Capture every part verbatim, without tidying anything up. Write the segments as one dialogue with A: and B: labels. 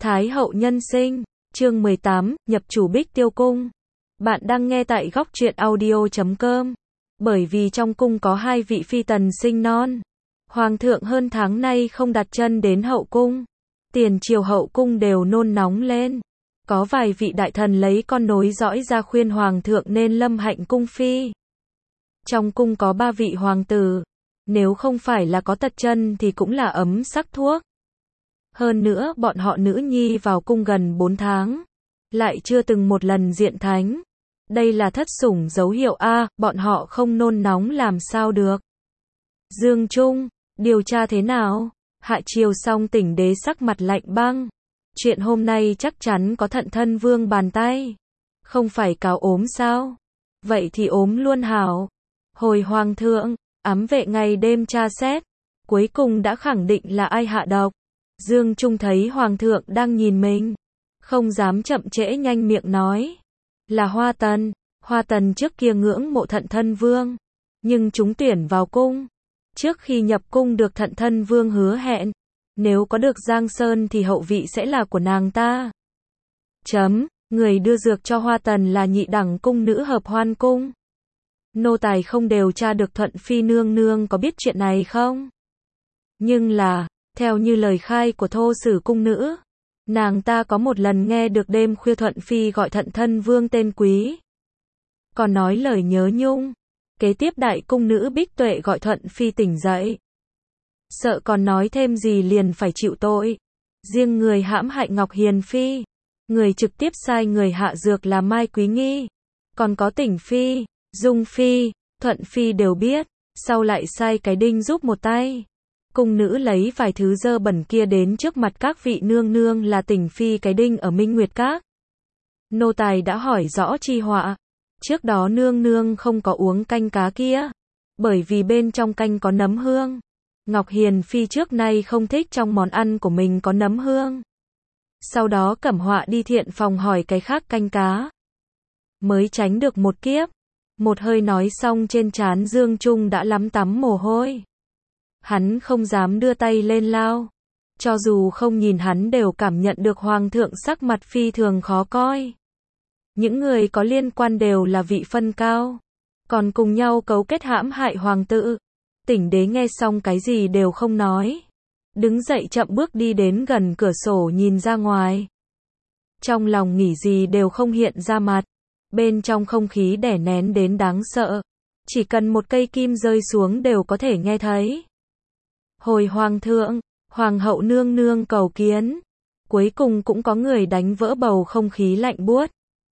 A: Thái hậu nhân sinh, chương mười tám, nhập chủ Bích Tiêu cung. Bạn đang nghe tại góc truyện audio chấm com. Bởi vì trong cung có hai vị phi tần sinh non, hoàng thượng hơn tháng nay không đặt chân đến hậu cung. Tiền triều hậu cung đều nôn nóng lên. Có vài vị đại thần lấy con nối dõi ra khuyên hoàng thượng nên lâm hạnh cung phi. Trong cung có ba vị hoàng tử, nếu không phải là có tật chân thì cũng là ấm sắc thuốc. Hơn nữa bọn họ nữ nhi vào cung gần bốn tháng, lại chưa từng một lần diện thánh. Đây là thất sủng dấu hiệu A, bọn họ không nôn nóng làm sao được. Dương Trung, điều tra thế nào? Hạ triều xong Tỉnh đế sắc mặt lạnh băng. Chuyện hôm nay chắc chắn có Thận Thân Vương bàn tay. Không phải cáo ốm sao? Vậy thì ốm luôn hảo. Hồi hoàng thượng, ám vệ ngày đêm tra xét, cuối cùng đã khẳng định là ai hạ độc. Dương Trung thấy hoàng thượng đang nhìn mình, không dám chậm trễ nhanh miệng nói. Là Hoa Tần. Hoa Tần trước kia ngưỡng mộ Thận Thân Vương, nhưng trúng tuyển vào cung. Trước khi nhập cung được Thận Thân Vương hứa hẹn, nếu có được Giang Sơn thì hậu vị sẽ là của nàng ta. Chấm, người đưa dược cho Hoa Tần là nhị đẳng cung nữ Hợp Hoan cung. Nô tài không đều tra được Thuận Phi nương nương có biết chuyện này không? Nhưng là, theo như lời khai của Thô Sử cung nữ, nàng ta có một lần nghe được đêm khuya Thuận Phi gọi Thận Thân Vương tên quý. Còn nói lời nhớ nhung. Kế tiếp đại cung nữ Bích Tuệ gọi Thuận Phi tỉnh dậy. Sợ còn nói thêm gì liền phải chịu tội. Riêng người hãm hại Ngọc Hiền Phi, người trực tiếp sai người hạ dược là Mai Quý Nghi. Còn có Tỉnh Phi, Dung Phi, Thuận Phi đều biết, sau lại sai cái đinh giúp một tay. Cung nữ lấy vài thứ dơ bẩn kia đến trước mặt các vị nương nương là Tỉnh Phi cái đinh ở Minh Nguyệt Các. Nô tài đã hỏi rõ chi họa. Trước đó nương nương không có uống canh cá kia, bởi vì bên trong canh có nấm hương. Ngọc Hiền Phi trước nay không thích trong món ăn của mình có nấm hương. Sau đó Cẩm Họa đi thiện phòng hỏi cái khác canh cá, mới tránh được một kiếp. Một hơi nói xong trên trán Dương Trung đã lắm tắm mồ hôi. Hắn không dám đưa tay lên lao. Cho dù không nhìn hắn đều cảm nhận được hoàng thượng sắc mặt phi thường khó coi. Những người có liên quan đều là vị phân cao, còn cùng nhau cấu kết hãm hại hoàng tử. Tỉnh đế nghe xong cái gì đều không nói, đứng dậy chậm bước đi đến gần cửa sổ nhìn ra ngoài. Trong lòng nghĩ gì đều không hiện ra mặt. Bên trong không khí đè nén đến đáng sợ, chỉ cần một cây kim rơi xuống đều có thể nghe thấy. Hồi hoàng thượng, hoàng hậu nương nương cầu kiến. Cuối cùng cũng có người đánh vỡ bầu không khí lạnh buốt.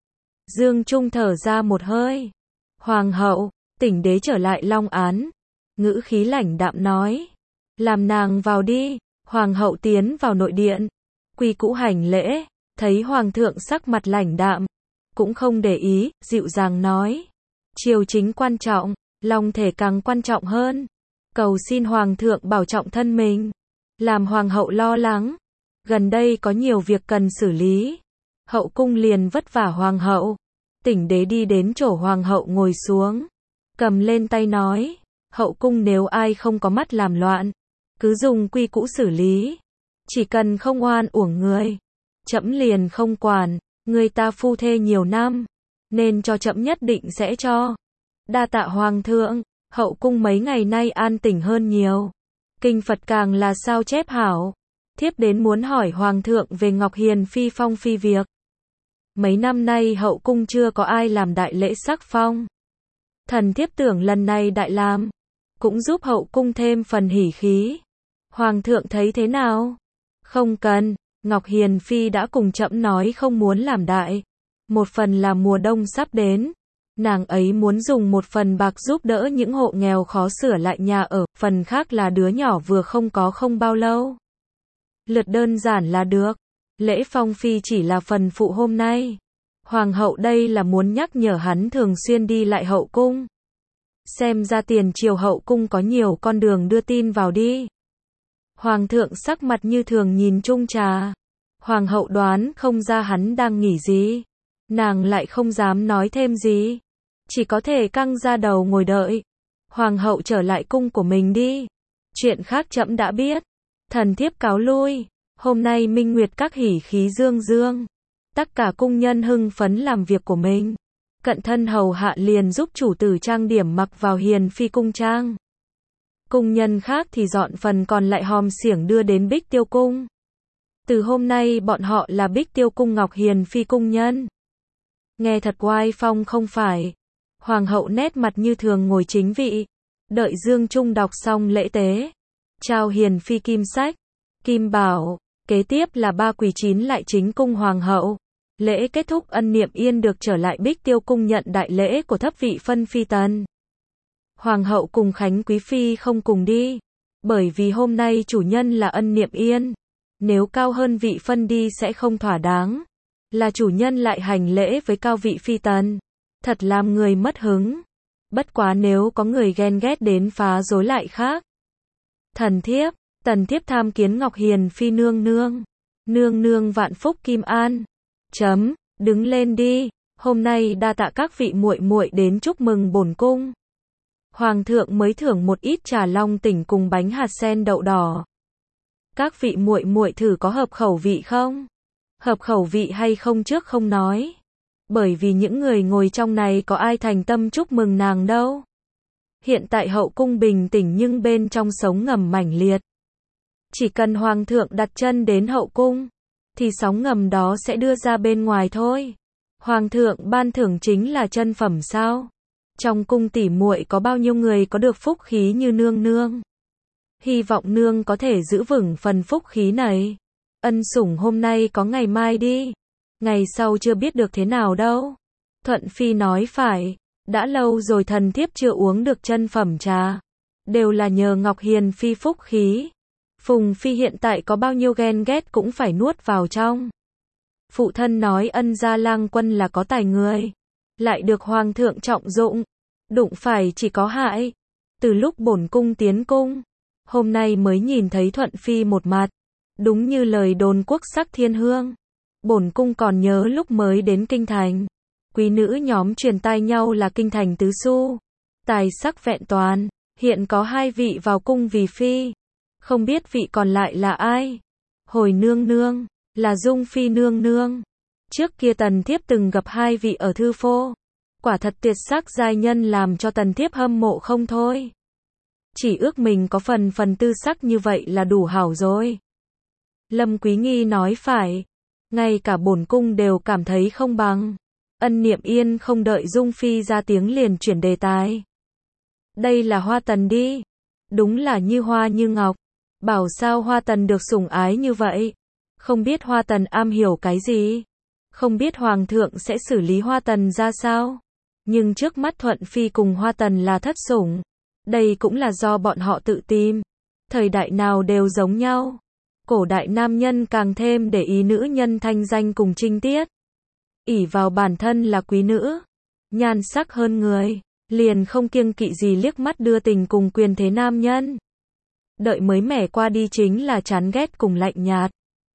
A: Dương Trung thở ra một hơi. Hoàng hậu, Tỉnh đế trở lại Long Án, ngữ khí lãnh đạm nói, làm nàng vào đi. Hoàng hậu tiến vào nội điện, quy cũ hành lễ, thấy hoàng thượng sắc mặt lãnh đạm, cũng không để ý, dịu dàng nói, triều chính quan trọng, long thể càng quan trọng hơn. Cầu xin hoàng thượng bảo trọng thân mình. Làm hoàng hậu lo lắng, gần đây có nhiều việc cần xử lý. Hậu cung liền vất vả hoàng hậu. Tỉnh đế đi đến chỗ hoàng hậu ngồi xuống, cầm lên tay nói, hậu cung nếu ai không có mắt làm loạn, cứ dùng quy cũ xử lý. Chỉ cần không oan uổng người, trẫm liền không quản. Người ta phu thê nhiều năm, nên cho trẫm nhất định sẽ cho. Đa tạ hoàng thượng. Hậu cung mấy ngày nay an tĩnh hơn nhiều. Kinh Phật càng là sao chép hảo. Thiếp đến muốn hỏi hoàng thượng về Ngọc Hiền Phi phong phi việc. Mấy năm nay hậu cung chưa có ai làm đại lễ sắc phong. Thần thiếp tưởng lần này đại làm, cũng giúp hậu cung thêm phần hỉ khí. Hoàng thượng thấy thế nào? Không cần, Ngọc Hiền Phi đã cùng trẫm nói không muốn làm đại. Một phần là mùa đông sắp đến, nàng ấy muốn dùng một phần bạc giúp đỡ những hộ nghèo khó sửa lại nhà ở, phần khác là đứa nhỏ vừa không có không bao lâu. Lượt đơn giản là được. Lễ phong phi chỉ là phần phụ hôm nay. Hoàng hậu đây là muốn nhắc nhở hắn thường xuyên đi lại hậu cung. Xem ra tiền triều hậu cung có nhiều con đường đưa tin vào đi. Hoàng thượng sắc mặt như thường nhìn chung trà. Hoàng hậu đoán không ra hắn đang nghĩ gì. Nàng lại không dám nói thêm gì, chỉ có thể căng ra đầu ngồi đợi. Hoàng hậu trở lại cung của mình đi. Chuyện khác trẫm đã biết. Thần thiếp cáo lui. Hôm nay minh nguyệt các hỉ khí dương dương. Tất cả cung nhân hưng phấn làm việc của mình. Cận thân hầu hạ liền giúp chủ tử trang điểm mặc vào hiền phi cung trang. Cung nhân khác thì dọn phần còn lại hòm xiểng đưa đến Bích Tiêu Cung. Từ hôm nay bọn họ là Bích Tiêu Cung Ngọc Hiền phi cung nhân. Nghe thật oai phong không phải. Hoàng hậu nét mặt như thường ngồi chính vị. Đợi Dương Trung đọc xong lễ tế. Trao hiền phi kim sách, kim bảo. Kế tiếp là ba quỳ chín lại chính cung hoàng hậu. Lễ kết thúc Ân Niệm Yên được trở lại Bích Tiêu Cung nhận đại lễ của thấp vị phân phi tần. Hoàng hậu cùng Khánh Quý Phi không cùng đi. Bởi vì hôm nay chủ nhân là Ân Niệm Yên. Nếu cao hơn vị phân đi sẽ không thỏa đáng. Là chủ nhân lại hành lễ với cao vị phi tần. Thật làm người mất hứng. Bất quá nếu có người ghen ghét đến phá rối lại khác. Thần thiếp, tần thiếp tham kiến Ngọc Hiền phi nương nương. Nương nương vạn phúc kim an. Chấm, đứng lên đi. Hôm nay đa tạ các vị muội muội đến chúc mừng bổn cung. Hoàng thượng mới thưởng một ít trà long tỉnh cùng bánh hạt sen đậu đỏ. Các vị muội muội thử có hợp khẩu vị không? Hợp khẩu vị hay không trước không nói. Bởi vì những người ngồi trong này có ai thành tâm chúc mừng nàng đâu. Hiện tại hậu cung bình tĩnh nhưng bên trong sống ngầm mãnh liệt. Chỉ cần hoàng thượng đặt chân đến hậu cung, thì sóng ngầm đó sẽ đưa ra bên ngoài thôi. Hoàng thượng ban thưởng chính là chân phẩm sao? Trong cung tỉ muội có bao nhiêu người có được phúc khí như nương nương? Hy vọng nương có thể giữ vững phần phúc khí này. Ân sủng hôm nay có ngày mai đi. Ngày sau chưa biết được thế nào đâu. Thuận Phi nói phải. Đã lâu rồi thần thiếp chưa uống được chân phẩm trà. Đều là nhờ Ngọc Hiền Phi phúc khí. Phùng Phi hiện tại có bao nhiêu ghen ghét cũng phải nuốt vào trong. Phụ thân nói Ân gia lang quân là có tài người. Lại được hoàng thượng trọng dụng. Đụng phải chỉ có hại. Từ lúc bổn cung tiến cung. Hôm nay mới nhìn thấy Thuận Phi một mặt. Đúng như lời đồn quốc sắc thiên hương. Bổn cung còn nhớ lúc mới đến kinh thành. Quý nữ nhóm truyền tai nhau là kinh thành tứ xu. Tài sắc vẹn toàn. Hiện có hai vị vào cung vì phi. Không biết vị còn lại là ai? Hồi nương nương. Là Dung Phi nương nương. Trước kia tần thiếp từng gặp hai vị ở thư phô. Quả thật tuyệt sắc giai nhân làm cho tần thiếp hâm mộ không thôi. Chỉ ước mình có phần phần tư sắc như vậy là đủ hảo rồi. Lâm Quý Nghi nói phải. Ngay cả bổn cung đều cảm thấy không bằng. Ân Niệm Yên không đợi Dung Phi ra tiếng liền chuyển đề tài. Đây là Hoa Tần đi. Đúng là như hoa như ngọc. Bảo sao Hoa Tần được sủng ái như vậy. Không biết Hoa Tần am hiểu cái gì. Không biết Hoàng thượng sẽ xử lý Hoa Tần ra sao. Nhưng trước mắt Thuận Phi cùng Hoa Tần là thất sủng. Đây cũng là do bọn họ tự tìm. Thời đại nào đều giống nhau. Cổ đại nam nhân càng thêm để ý nữ nhân thanh danh cùng trinh tiết. Ỷ vào bản thân là quý nữ. Nhan sắc hơn người. Liền không kiêng kỵ gì liếc mắt đưa tình cùng quyền thế nam nhân. Đợi mới mẻ qua đi chính là chán ghét cùng lạnh nhạt.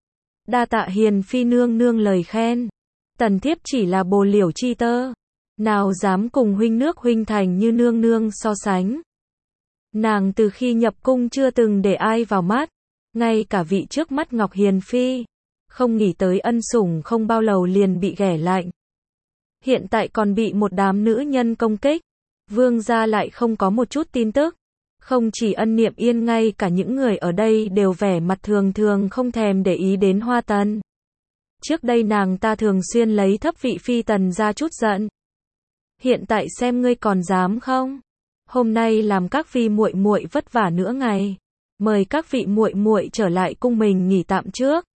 A: Đa tạ Hiền Phi nương nương lời khen. Tần thiếp chỉ là bồ liễu chi tơ. Nào dám cùng huynh nước huynh thành như nương nương so sánh. Nàng từ khi nhập cung chưa từng để ai vào mắt. Ngay cả vị trước mắt Ngọc Hiền Phi. Không nghĩ tới ân sủng không bao lâu liền bị ghẻ lạnh. Hiện tại còn bị một đám nữ nhân công kích. Vương gia lại không có một chút tin tức. Không chỉ Ân Niệm Yên ngay cả những người ở đây đều vẻ mặt thường thường không thèm để ý đến Hoa Tần. Trước đây nàng ta thường xuyên lấy thấp vị phi tần ra chút giận. Hiện tại xem ngươi còn dám không? Hôm nay làm các vị muội muội vất vả nữa ngày. Mời các vị muội muội trở lại cung mình nghỉ tạm trước.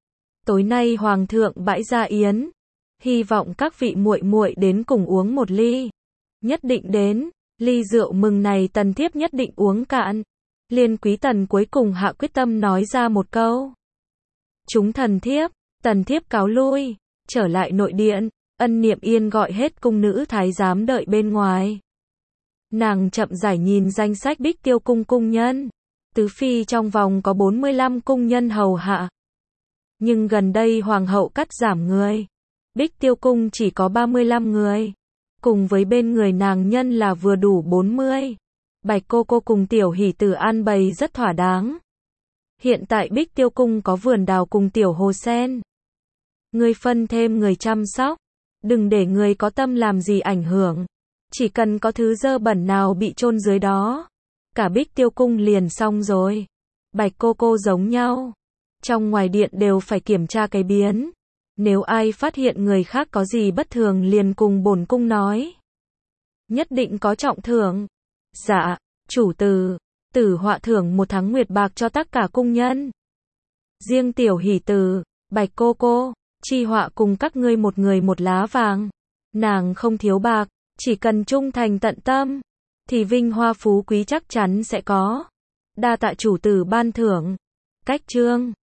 A: Tối nay hoàng thượng bãi ra yến, hy vọng các vị muội muội đến cùng uống một ly. Nhất định đến, ly rượu mừng này tần thiếp nhất định uống cạn. Liên Quý Tần cuối cùng hạ quyết tâm nói ra một câu. Chúng thần thiếp, tần thiếp cáo lui, trở lại nội điện. Ân Niệm Yên gọi hết cung nữ thái giám đợi bên ngoài. Nàng chậm rãi nhìn danh sách Bích Tiêu cung cung nhân. Tứ phi trong vòng có bốn mươi lăm cung nhân hầu hạ. Nhưng gần đây hoàng hậu cắt giảm người. Bích Tiêu cung chỉ có ba mươi lăm người. Cùng với bên người nàng nhân là vừa đủ bốn mươi. Bạch cô cô cùng tiểu hỷ tử an bày rất thỏa đáng. Hiện tại Bích Tiêu Cung có vườn đào cùng tiểu hồ sen. Ngươi phân thêm người chăm sóc. Đừng để người có tâm làm gì ảnh hưởng. Chỉ cần có thứ dơ bẩn nào bị chôn dưới đó. Cả Bích Tiêu Cung liền xong rồi. Bạch cô cô giống nhau. Trong ngoài điện đều phải kiểm tra cái biến. Nếu ai phát hiện người khác có gì bất thường liền cùng bổn cung nói. Nhất định có trọng thưởng. Dạ, chủ tử. Tử họa thưởng một tháng nguyệt bạc cho tất cả cung nhân. Riêng tiểu hỷ tử, Bạch cô cô, chi họa cùng các ngươi một người một lá vàng. Nàng không thiếu bạc, chỉ cần trung thành tận tâm, thì vinh hoa phú quý chắc chắn sẽ có. Đa tạ chủ tử ban thưởng. Cách chương